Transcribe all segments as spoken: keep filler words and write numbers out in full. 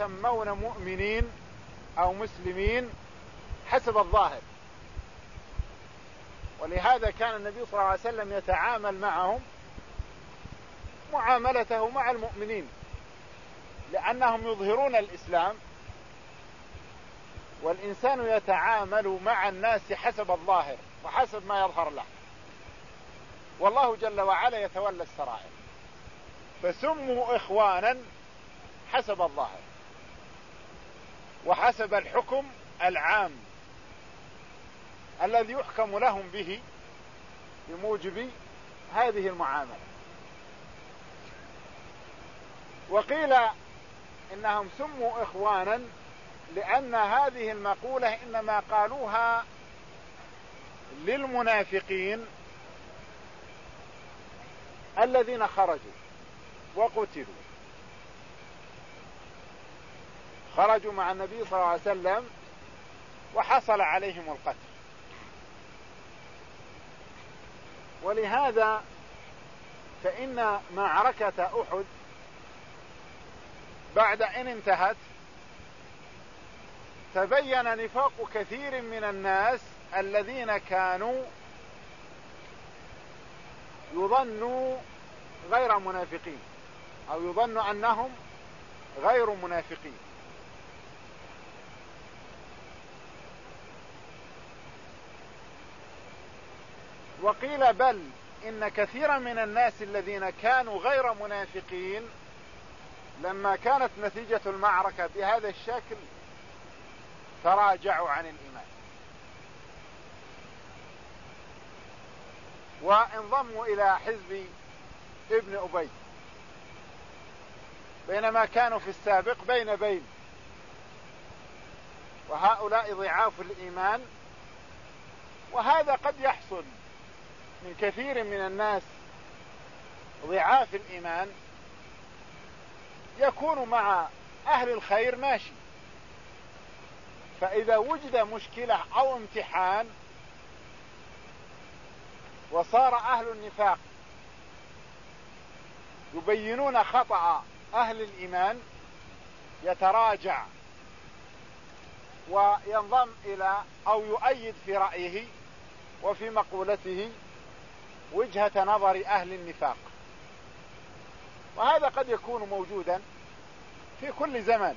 يسمون مؤمنين أو مسلمين حسب الظاهر، ولهذا كان النبي صلى الله عليه وسلم يتعامل معهم معاملته مع المؤمنين، لأنهم يظهرون الإسلام، والإنسان يتعامل مع الناس حسب الظاهر وحسب ما يظهر له، والله جل وعلا يتولى السرائر، فسموا إخوانا حسب الظاهر وحسب الحكم العام الذي يحكم لهم به بموجب هذه المعاملة. وقيل إنهم سموا إخوانا لأن هذه المقولة إنما قالوها للمنافقين الذين خرجوا وقتلوا، خرجوا مع النبي صلى الله عليه وسلم وحصل عليهم القتل. ولهذا فإن معركة أحد بعد أن انتهت تبين نفاق كثير من الناس الذين كانوا يظنوا غير منافقين أو يظنوا أنهم غير منافقين. وقيل بل إن كثيرا من الناس الذين كانوا غير منافقين لما كانت نتيجة المعركة بهذا الشكل تراجعوا عن الإيمان وانضموا إلى حزب ابن أبي، بينما كانوا في السابق بين بين، وهؤلاء ضعاف الإيمان. وهذا قد يحصل من كثير من الناس ضعاف الإيمان، يكون مع أهل الخير ماشي، فإذا وجد مشكلة أو امتحان وصار أهل النفاق يبينون خطأ أهل الإيمان يتراجع وينضم إلى أو يؤيد في رأيه وفي مقولته وجهة نظر أهل النفاق. وهذا قد يكون موجودا في كل زمن،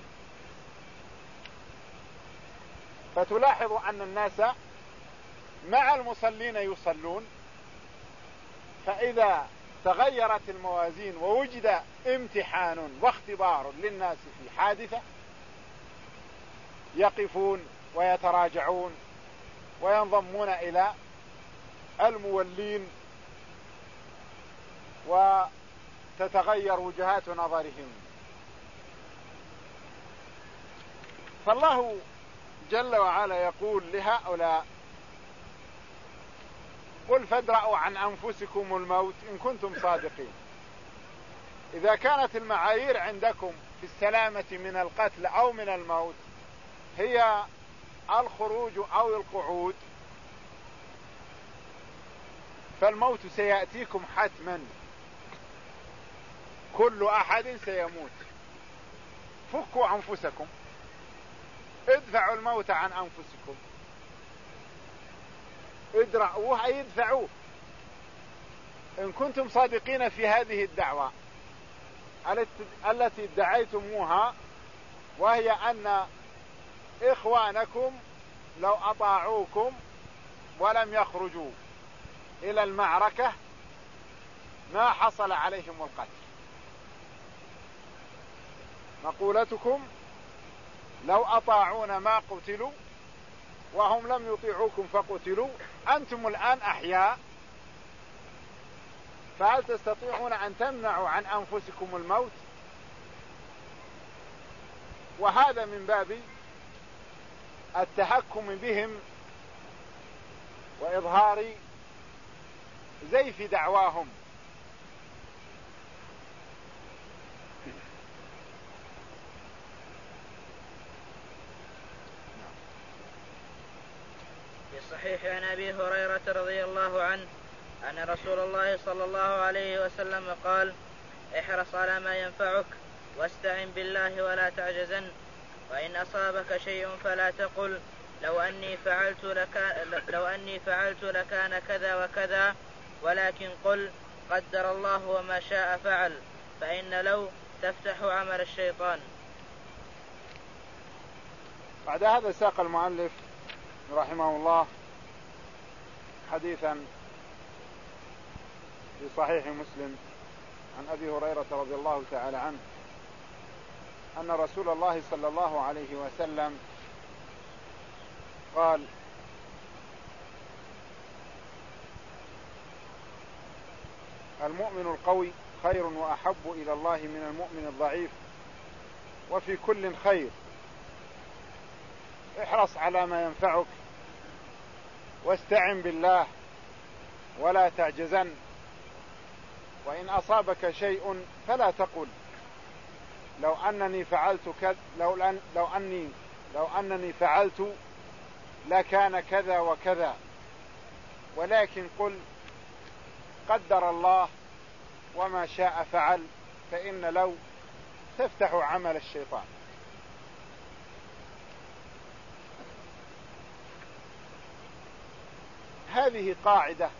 فتلاحظ أن الناس مع المصلين يصلون، فإذا تغيرت الموازين ووجد امتحان واختبار للناس في حادثة يقفون ويتراجعون وينضمون إلى المولين وتتغير وجهات نظرهم. فالله جل وعلا يقول لهؤلاء: قل فادرأوا عن أنفسكم الموت إن كنتم صادقين. إذا كانت المعايير عندكم في السلامة من القتل أو من الموت هي الخروج أو القعود، فالموت سيأتيكم حتما، كل أحد سيموت. فكوا أنفسكم، ادفعوا الموت عن أنفسكم، ادرأوه أي ادفعوه إن كنتم صادقين في هذه الدعوة التي ادعيتموها، وهي أن إخوانكم لو أطاعوكم ولم يخرجوا إلى المعركة ما حصل عليهم القتل. مقولتكم لو أطاعونا ما قتلوا وهم لم يطيعوكم فقتلوا، أنتم الآن أحياء، فهل تستطيعون أن تمنعوا عن أنفسكم الموت؟ وهذا من باب التحكم بهم وإظهار زيف دعواهم. في الصحيح عن أبي هريرة رضي الله عنه أن رسول الله صلى الله عليه وسلم قال: احرص على ما ينفعك واستعن بالله ولا تعجزن. وإن أصابك شيء فلا تقل لو أني فعلت لكان, لو أني فعلت لكان كذا وكذا، ولكن قل قدر الله وما شاء فعل، فإن لو تفتح عمل الشيطان. بعد هذا ساق المؤلف رحمه الله حديثا في صحيح مسلم عن أبي هريرة رضي الله تعالى عنه أن رسول الله صلى الله عليه وسلم قال: المؤمن القوي خير وأحب إلى الله من المؤمن الضعيف، وفي كل خير، احرص على ما ينفعك واستعن بالله ولا تعجزن. وإن أصابك شيء فلا تقل لو أنني فعلت كذا لو, لأن لو أني لو أنني فعلت لكان كذا وكذا، ولكن قل قدر الله وما شاء فعل، فإن لو تفتح عمل الشيطان. هذه قاعدة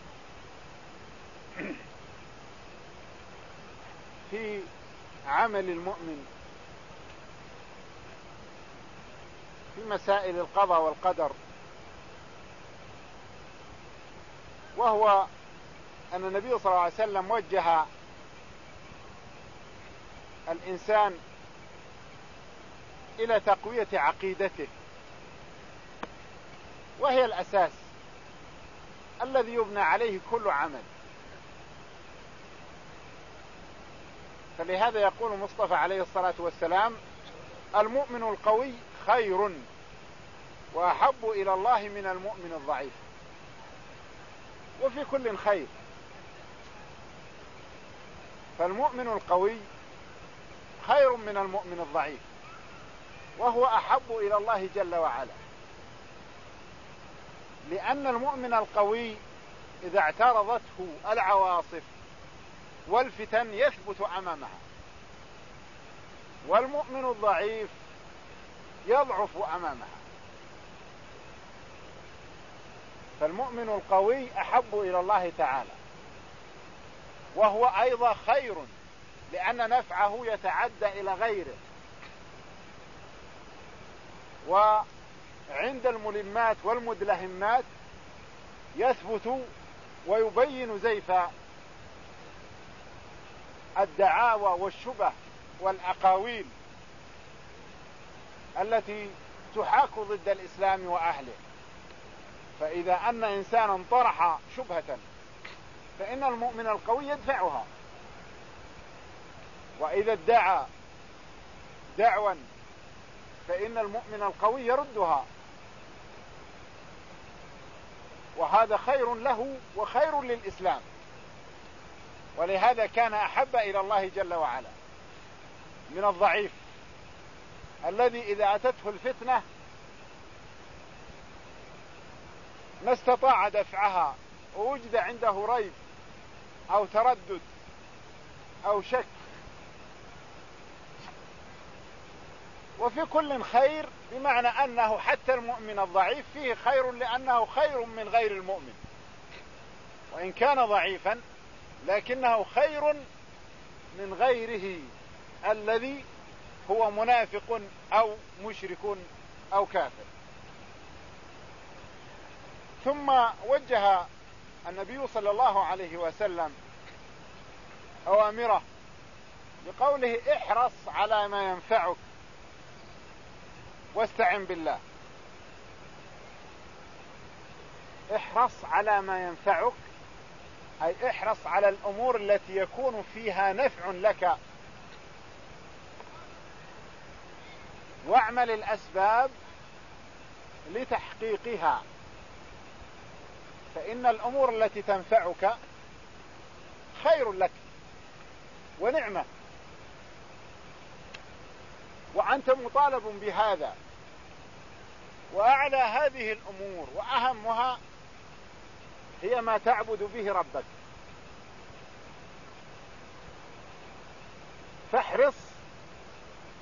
في عمل المؤمن في مسائل القضاء والقدر، وهو أن النبي صلى الله عليه وسلم وجه الإنسان إلى تقوية عقيدته، وهي الأساس الذي يبنى عليه كل عمل. فلهذا يقول المصطفى عليه الصلاة والسلام: المؤمن القوي خير وأحب إلى الله من المؤمن الضعيف، وفي كل خير. فالمؤمن القوي خير من المؤمن الضعيف، وهو أحب إلى الله جل وعلا، لأن المؤمن القوي إذا اعترضته العواصف والفتن يثبت أمامها، والمؤمن الضعيف يضعف أمامها. فالمؤمن القوي أحب إلى الله تعالى، وهو أيضا خير، لأن نفعه يتعدى إلى غيره. وعند الملمات والمدلهمات يثبت ويبين زيف الدعاوى والشبه والأقاويل التي تحاك ضد الإسلام وأهله. فإذا أن إنسانا طرح شبهة فإن المؤمن القوي يدفعها، وإذا ادعى دعوا فإن المؤمن القوي يردها، وهذا خير له وخير للإسلام. ولهذا كان أحب إلى الله جل وعلا من الضعيف الذي إذا أتته الفتنة ما استطاع دفعها، ووجد عنده ريب أو تردد أو شك. وفي كل خير، بمعنى أنه حتى المؤمن الضعيف فيه خير، لأنه خير من غير المؤمن، وإن كان ضعيفا لكنه خير من غيره الذي هو منافق أو مشرك أو كافر. ثم وجه النبي صلى الله عليه وسلم أوامره بقوله: احرص على ما ينفعك واستعن بالله. احرص على ما ينفعك، أي احرص على الأمور التي يكون فيها نفع لك، واعمل الأسباب لتحقيقها، فإن الأمور التي تنفعك خير لك ونعمة، وأنت مطالب بهذا. وأعلى هذه الأمور وأهمها هي ما تعبد به ربك. فاحرص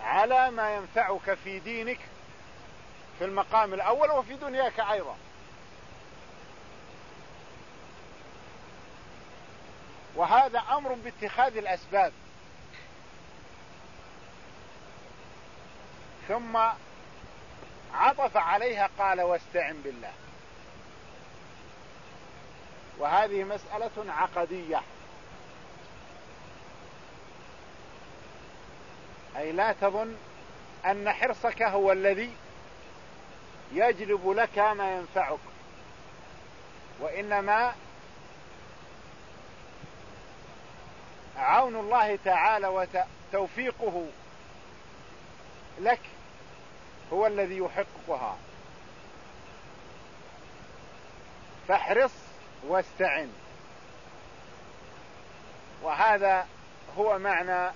على ما ينفعك في دينك في المقام الأول وفي دنياك أيضا. وهذا أمر باتخاذ الأسباب. ثم عطف عليها قال واستعن بالله. وهذه مسألة عقدية، أي لا تظن أن حرصك هو الذي يجلب لك ما ينفعك، وإنما عون الله تعالى وتوفيقه لك هو الذي يحققها. فاحرص واستعن. وهذا هو معنى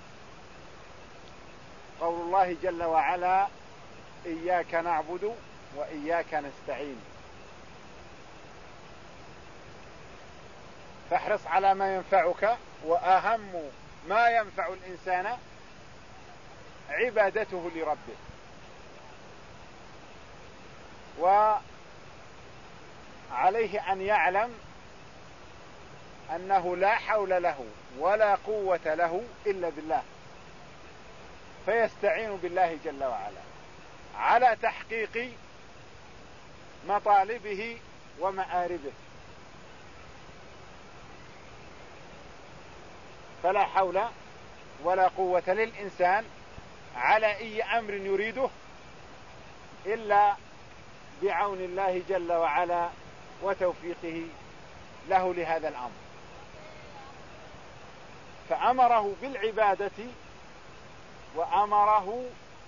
قول الله جل وعلا إياك نعبد وإياك نستعين. فاحرص على ما ينفعك، وأهم ما ينفع الإنسان عبادته لربه. وعليه أن يعلم أنه لا حول له ولا قوة له إلا بالله، فيستعين بالله جل وعلا على تحقيق مطالبه ومآربه. فلا حول ولا قوة للإنسان على أي أمر يريده إلا بعون الله جل وعلا وتوفيقه له لهذا الأمر. فأمره بالعبادة وأمره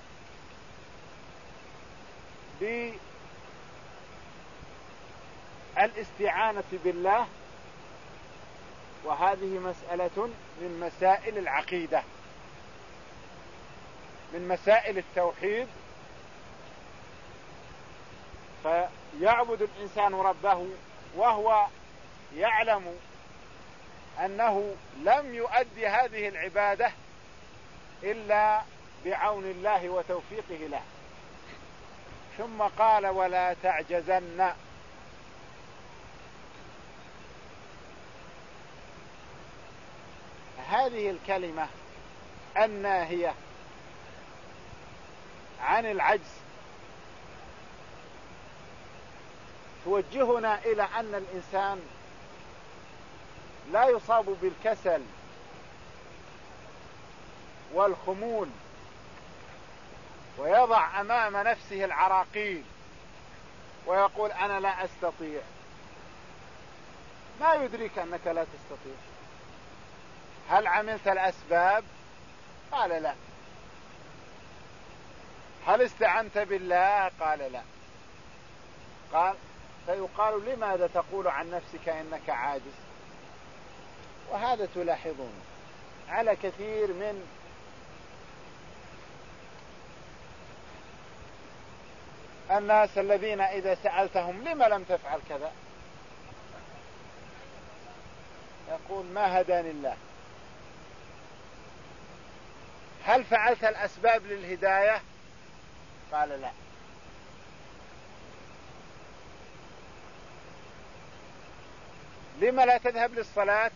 بالاستعانة بالله. وهذه مسألة من مسائل العقيدة، من مسائل التوحيد. فيعبد الإنسان ربه وهو يعلم أنه لم يؤدي هذه العبادة إلا بعون الله وتوفيقه له. ثم قال ولا تعجزن. هذه الكلمة الناهية عن العجز توجهنا إلى أن الإنسان لا يصاب بالكسل والخمول ويضع أمام نفسه العراقيل ويقول أنا لا أستطيع. ما يدريك أنك لا تستطيع؟ هل عملت الأسباب؟ قال لا. هل استعنت بالله؟ قال لا. قال فيقال لماذا تقول عن نفسك إنك عاجز؟ وهذا تلاحظون على كثير من الناس الذين إذا سألتهم لما لم تفعل كذا يقول ما هداني الله. هل فعلت الأسباب للهداية؟ قال لا. لما لا تذهب للصلاة؟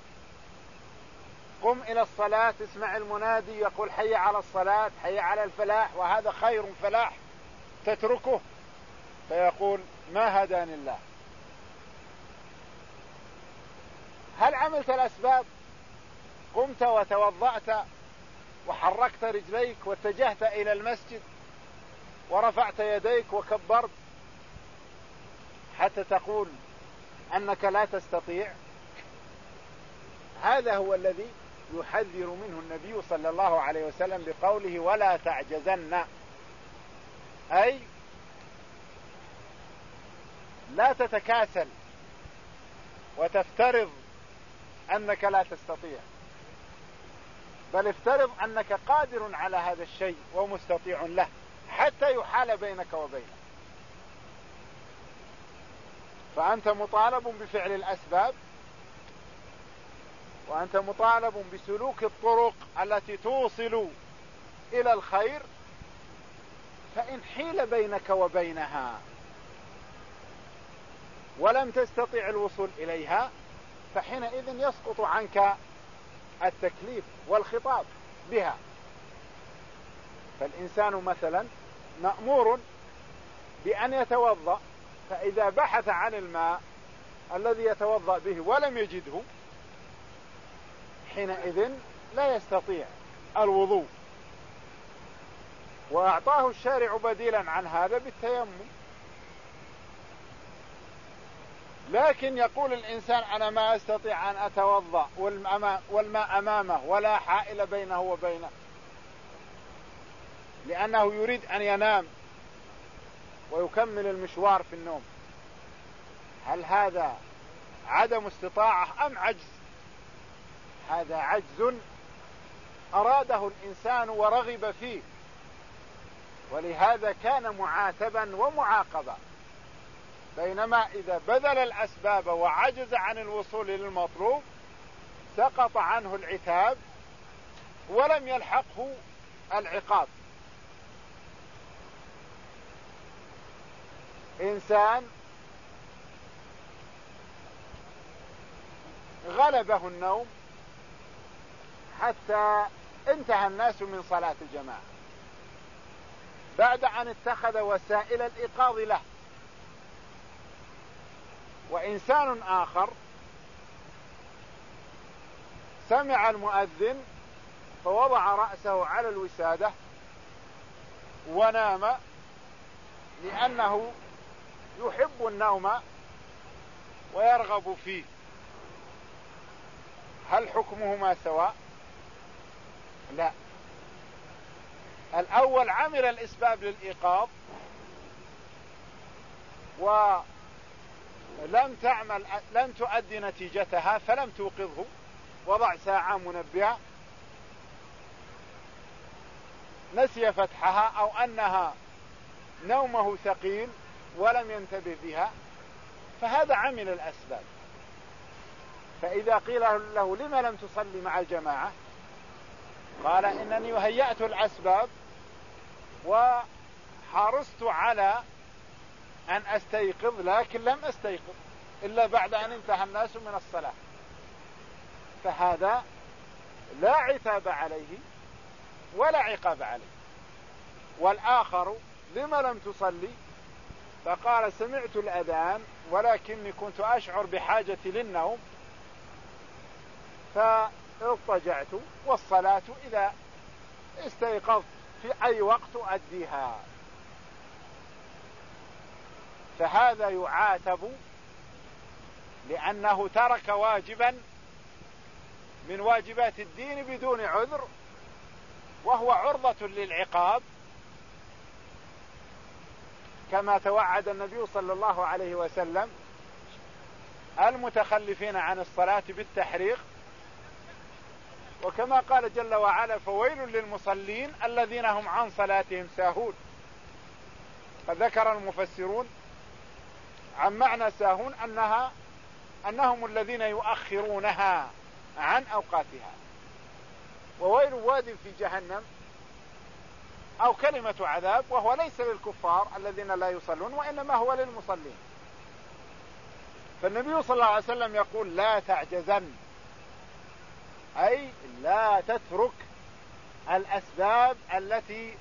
قم إلى الصلاة، اسمع المنادي يقول حي على الصلاة حي على الفلاح، وهذا خير فلاح تتركه. فيقول ما هداني الله. هل عملت الأسباب؟ قمت وتوضأت وحركت رجليك واتجهت إلى المسجد ورفعت يديك وكبرت حتى تقول أنك لا تستطيع؟ هذا هو الذي يحذر منه النبي صلى الله عليه وسلم بقوله ولا تعجزن، أي لا تتكاسل وتفترض أنك لا تستطيع، بل افترض أنك قادر على هذا الشيء ومستطيع له حتى يحال بينك وبينه. فأنت مطالب بفعل الأسباب، وأنت مطالب بسلوك الطرق التي توصل إلى الخير، فإن حيل بينك وبينها ولم تستطع الوصول إليها فحينئذ يسقط عنك التكليف والخطاب بها. فالإنسان مثلا مأمور بأن يتوضأ، فإذا بحث عن الماء الذي يتوضأ به ولم يجده حينئذ لا يستطيع الوضوء، وأعطاه الشارع بديلا عن هذا بالتيمم. لكن يقول الإنسان أنا ما أستطيع أن أتوضأ والماء أمامه ولا حائل بينه وبينه، لأنه يريد أن ينام ويكمل المشوار في النوم. هل هذا عدم استطاعة أم عجز؟ هذا عجز أراده الإنسان ورغب فيه، ولهذا كان معاتبا ومعاقبا. بينما إذا بذل الأسباب وعجز عن الوصول للمطلوب سقط عنه العتاب ولم يلحقه العقاب. إنسان غلبه النوم حتى انتهى الناس من صلاة الجماعة بعد أن اتخذ وسائل الإيقاظ له. وإنسان آخر سمع المؤذن فوضع رأسه على الوسادة ونام لأنه يحب النوم ويرغب فيه. هل حكمهما سواء؟ لا. الأول عمل الأسباب للإيقاظ ولم تعمل لم تؤدي نتيجتها فلم توقظه، وضع ساعة منبهة نسي فتحها أو أنها نومه ثقيل ولم ينتبه بها، فهذا عمل الأسباب. فإذا قيل له لما لم تصلي مع الجماعة قال إنني هيأت الأسباب وحرصت على أن أستيقظ لكن لم أستيقظ إلا بعد أن انتهى الناس من الصلاة، فهذا لا عتاب عليه ولا عقاب عليه. والآخر لما لم تصلي فقال سمعت الأذان ولكني كنت أشعر بحاجتي للنوم فاضطجعت، والصلاة إذا استيقظت في أي وقت أديها. فهذا يعاتب لأنه ترك واجبا من واجبات الدين بدون عذر، وهو عرضة للعقاب كما توعد النبي صلى الله عليه وسلم المتخلفين عن الصلاة بالتحريق، وكما قال جل وعلا فويل للمصلين الذين هم عن صلاتهم ساهون. فذكر المفسرون عن معنى ساهون أنها أنهم الذين يؤخرونها عن أوقاتها. وويل واد في جهنم أو كلمة عذاب، وهو ليس للكفار الذين لا يصلون وإنما هو للمصلين. فالنبي صلى الله عليه وسلم يقول لا تعجزن، أي لا تترك الأسباب التي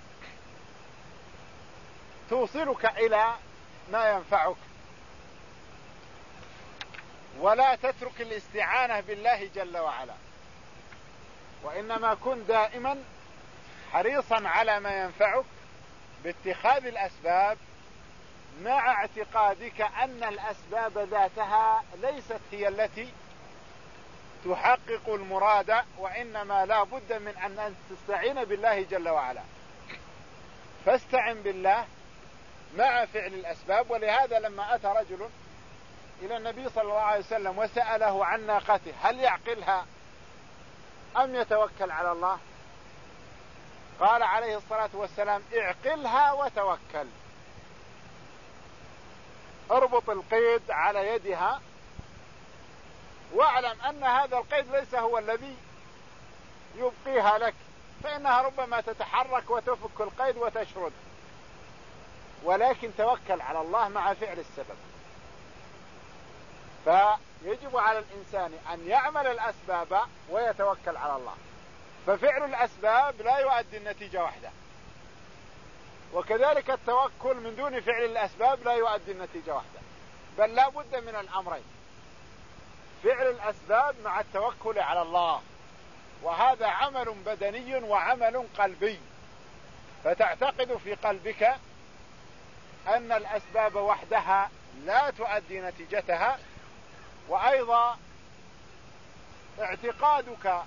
توصلك إلى ما ينفعك، ولا تترك الاستعانة بالله جل وعلا، وإنما كن دائما حريصا على ما ينفعك باتخاذ الأسباب، مع اعتقادك أن الأسباب ذاتها ليست هي التي تحقق المراد، وإنما لا بد من أن تستعين بالله جل وعلا. فاستعن بالله مع فعل الأسباب. ولهذا لما أتى رجل إلى النبي صلى الله عليه وسلم وسأله عن ناقته هل يعقلها أم يتوكل على الله، قال عليه الصلاة والسلام اعقلها وتوكل، اربط القيد على يدها واعلم أن هذا القيد ليس هو الذي يبقيها لك، فإنها ربما تتحرك وتفك القيد وتشرد، ولكن توكل على الله مع فعل السبب. فيجب على الإنسان أن يعمل الأسباب ويتوكل على الله. ففعل الأسباب لا يؤدي النتيجة وحده، وكذلك التوكل من دون فعل الأسباب لا يؤدي النتيجة وحده، بل لا بد من الأمرين، فعل الأسباب مع التوكل على الله، وهذا عمل بدني وعمل قلبي. فتعتقد في قلبك أن الأسباب وحدها لا تؤدي نتيجتها، وأيضا اعتقادك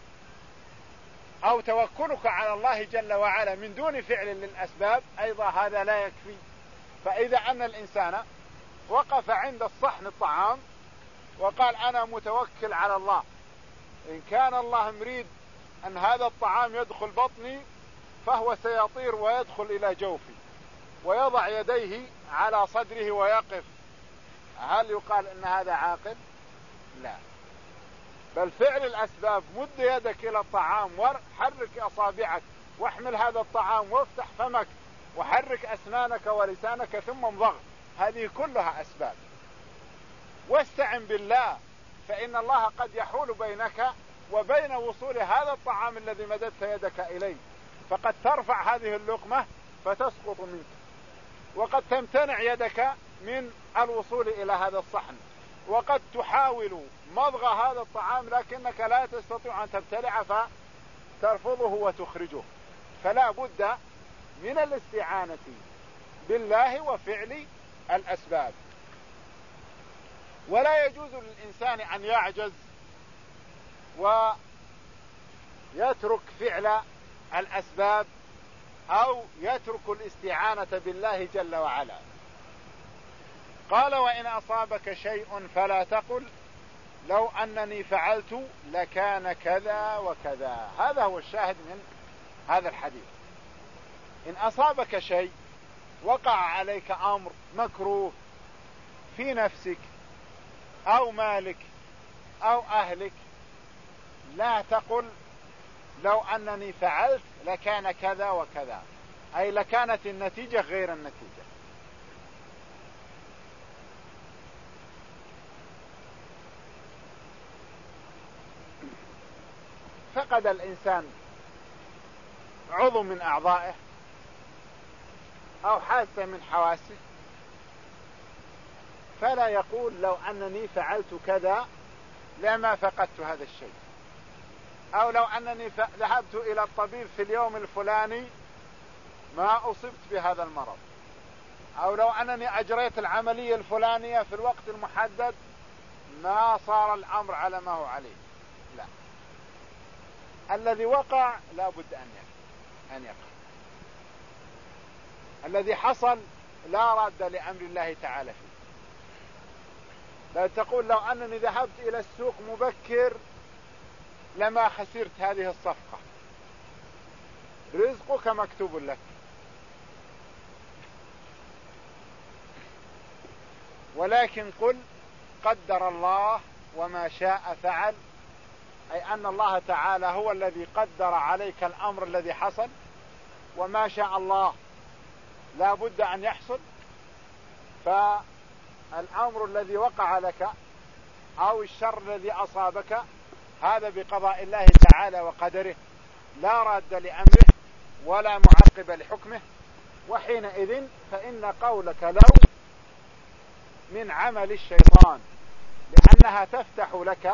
أو توكلك على الله جل وعلا من دون فعل للأسباب أيضا هذا لا يكفي. فإذا أن الإنسان وقف عند الصحن الطعام وقال أنا متوكل على الله، إن كان الله مريد أن هذا الطعام يدخل بطني فهو سيطير ويدخل إلى جوفي، ويضع يديه على صدره ويقف، هل يقال أن هذا عاقل؟ لا، بل فعل الأسباب، مد يدك إلى الطعام وحرك أصابعك واحمل هذا الطعام وافتح فمك وحرك أسنانك ولسانك ثم امضغ، هذه كلها أسباب. واستعن بالله، فإن الله قد يحول بينك وبين وصول هذا الطعام الذي مددت يدك إليه، فقد ترفع هذه اللقمة فتسقط منك، وقد تمتنع يدك من الوصول إلى هذا الصحن، وقد تحاول مضغ هذا الطعام لكنك لا تستطيع أن تبتلع فترفضه وتخرجه. فلا بد من الاستعانة بالله وفعل الأسباب. ولا يجوز للإنسان أن يعجز ويترك فعل الأسباب أو يترك الاستعانة بالله جل وعلا. قال وإن أصابك شيء فلا تقل لو أنني فعلت لكان كذا وكذا. هذا هو الشاهد من هذا الحديث. إن أصابك شيء، وقع عليك أمر مكروه في نفسك أو مالك أو أهلك، لا تقل لو أنني فعلت لكان كذا وكذا، أي لكانت النتيجة غير النتيجة. فقد الإنسان عضو من أعضائه أو حاسة من حواسه، فلا يقول لو أنني فعلت كذا لما فقدت هذا الشيء، أو لو أنني ذهبت إلى الطبيب في اليوم الفلاني ما أصبت بهذا المرض، أو لو أنني أجريت العملية الفلانية في الوقت المحدد ما صار الأمر على ما هو عليه. لا، الذي وقع لا بد أن يقع. أن يقع الذي حصل لا راد لأمر الله تعالى فيه. لا تقول لو أنني ذهبت إلى السوق مبكر لما خسرت هذه الصفقة، رزقك مكتوب لك. ولكن قل قدر الله وما شاء فعل، أي أن الله تعالى هو الذي قدر عليك الأمر الذي حصل، وما شاء الله لا بد أن يحصل. فالأمر الذي وقع لك أو الشر الذي أصابك هذا بقضاء الله تعالى وقدره، لا راد لأمره ولا معقب لحكمه. وحينئذ فإن قولك لو من عمل الشيطان، لأنها تفتح لك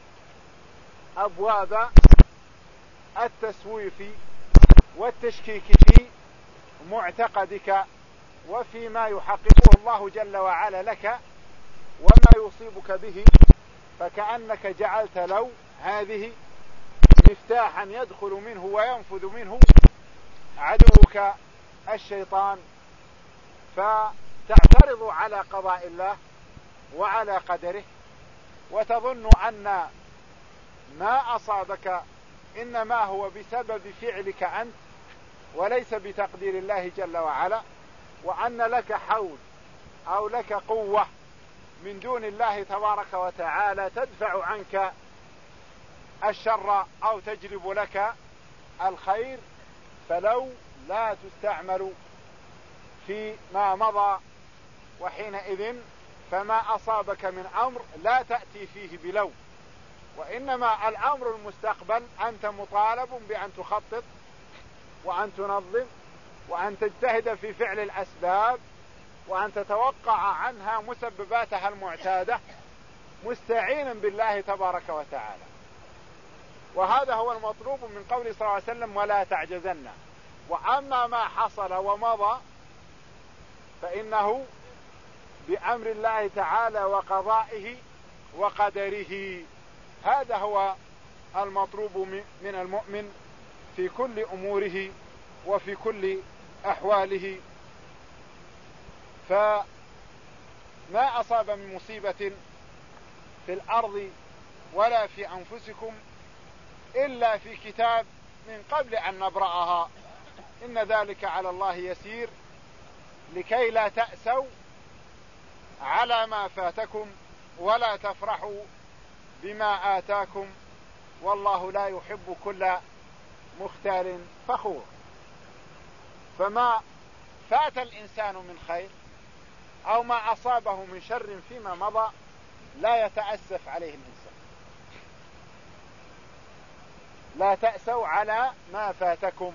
أبواب التسويف والتشكيك في معتقدك وفيما يحققه الله جل وعلا لك وما يصيبك به. فكأنك جعلت لو هذه مفتاحا يدخل منه وينفذ منه عدوك الشيطان، فتعترض على قضاء الله وعلى قدره، وتظن أن ما أصابك إنما هو بسبب فعلك أنت وليس بتقدير الله جل وعلا، وأن لك حول أو لك قوة من دون الله تبارك وتعالى تدفع عنك الشر أو تجلب لك الخير فلو لا تستعمل في ما مضى، وحينئذ فما أصابك من أمر لا تأتي فيه بلو، وإنما الأمر المستقبل أنت مطالب بأن تخطط وأن تنظم وأن تجتهد في فعل الأسباب وأن تتوقع عنها مسبباتها المعتادة مستعينا بالله تبارك وتعالى. وهذا هو المطلوب من قوله صلى الله عليه وسلم ولا تعجزن. وأما ما حصل ومضى فإنه بأمر الله تعالى وقضائه وقدره. هذا هو المطلوب من المؤمن في كل أموره وفي كل أحواله. فما أصاب من مصيبة في الأرض ولا في أنفسكم إلا في كتاب من قبل أن نبرأها إن ذلك على الله يسير لكي لا تأسوا على ما فاتكم ولا تفرحوا بما آتاكم والله لا يحب كل مختال فخور. فما فات الإنسان من خير أو ما أصابه من شر فيما مضى لا يتأسف عليه الإنسان. لا تأسوا على ما فاتكم،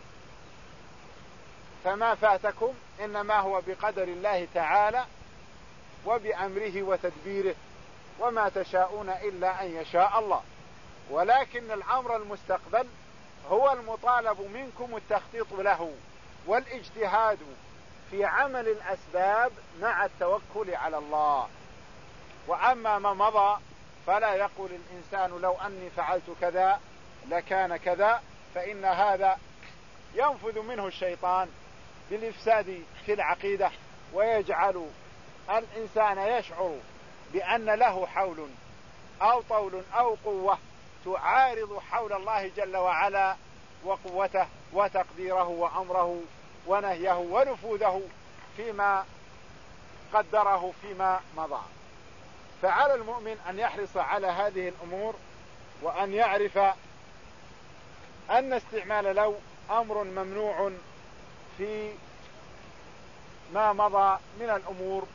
فما فاتكم إنما هو بقدر الله تعالى وبأمره وتدبيره وما تشاءون إلا أن يشاء الله. ولكن الأمر المستقبل هو المطالب منكم التخطيط له والاجتهاد في عمل الأسباب مع التوكل على الله. وأما ما مضى فلا يقول الإنسان لو أني فعلت كذا لكان كذا، فإن هذا ينفذ منه الشيطان بالإفساد في العقيدة ويجعل الإنسان يشعر بأن له حول أو طول أو قوة تعارض حول الله جل وعلا وقوته وتقديره وأمره ونهيه ونفوذه فيما قدره فيما مضى. فعلى المؤمن أن يحرص على هذه الأمور وأن يعرف أن استعمال لو أمر ممنوع في ما مضى من الأمور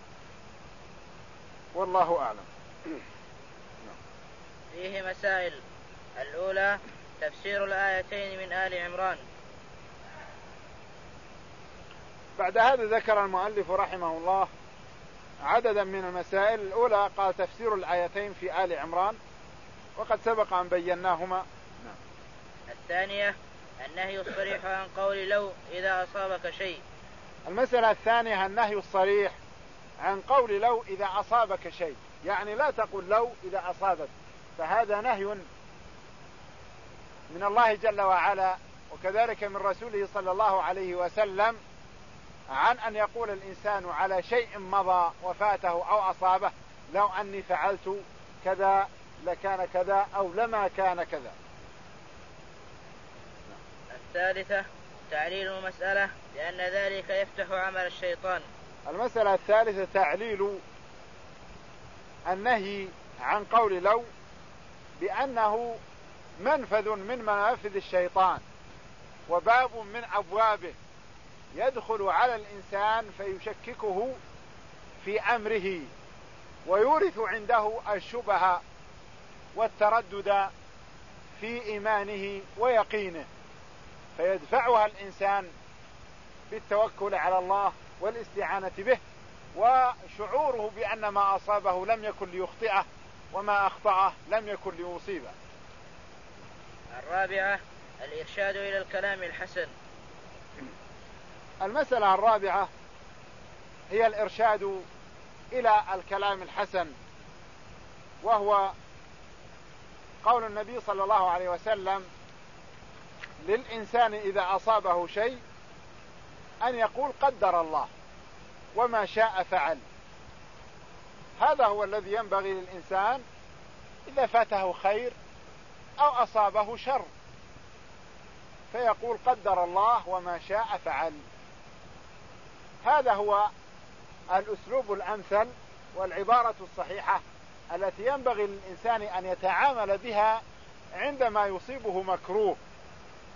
والله أعلم. فيه مسائل. الأولى تفسير الآيتين من آل عمران. بعد هذا ذكر المؤلف رحمه الله عددا من المسائل. الأولى قال تفسير الآيتين في آل عمران وقد سبق أن بيناهما. الثانية النهي الصريح عن قول لو إذا أصابك شيء. المسألة الثانية النهي الصريح عن قول لو إذا أصابك شيء، يعني لا تقول لو إذا أصابك، فهذا نهي من الله جل وعلا وكذلك من رسوله صلى الله عليه وسلم عن أن يقول الإنسان على شيء مضى وفاته أو أصابه لو أني فعلت كذا لكان كذا أو لما كان كذا. الثالثة تعليل المسألة لأن ذلك يفتح عمل الشيطان. المسألة الثالثة تعليل النهي عن قول لو بأنه منفذ من منافذ الشيطان وباب من أبوابه يدخل على الإنسان فيشككه في أمره ويورث عنده الشبهة والتردد في إيمانه ويقينه، فيدفعها الإنسان بالتوكل على الله والاستعانة به وشعوره بأن ما أصابه لم يكن ليخطئه وما أخطأه لم يكن ليصيبه. الرابعة الإرشاد إلى الكلام الحسن. المسألة الرابعة هي الإرشاد إلى الكلام الحسن، وهو قول النبي صلى الله عليه وسلم للإنسان إذا أصابه شيء أن يقول قدر الله وما شاء فعل. هذا هو الذي ينبغي للإنسان إذا فاته خير أو أصابه شر، فيقول قدر الله وما شاء فعل. هذا هو الأسلوب الأمثل والعبارة الصحيحة التي ينبغي للإنسان أن يتعامل بها عندما يصيبه مكروه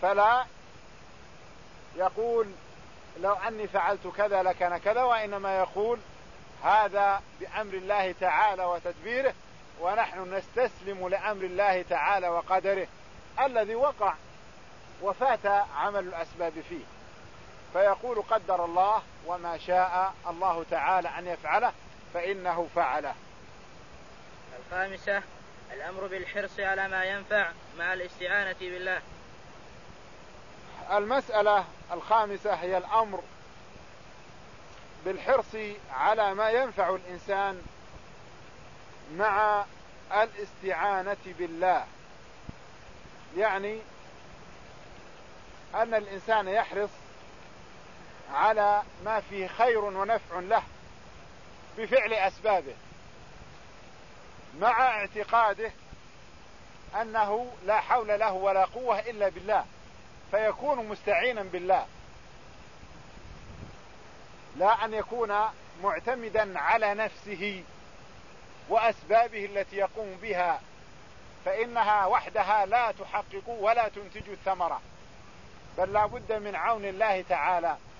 فلا يقول لو أني فعلت كذا لكان كذا، وإنما يقول هذا بأمر الله تعالى وتدبيره، ونحن نستسلم لأمر الله تعالى وقدره الذي وقع وفات عمل الأسباب فيه، فيقول قدر الله وما شاء الله تعالى أن يفعله فإنه فعله. الخامسة الأمر بالحرص على ما ينفع مع الاستعانة بالله. المسألة الخامسة هي الأمر بالحرص على ما ينفع الإنسان مع الاستعانة بالله، يعني أن الإنسان يحرص على ما فيه خير ونفع له بفعل أسبابه، مع اعتقاده أنه لا حول له ولا قوة إلا بالله، فيكون مستعينا بالله، لا أن يكون معتمدا على نفسه وأسبابه التي يقوم بها، فإنها وحدها لا تحقق ولا تنتج الثمرة، بل لا بد من عون الله تعالى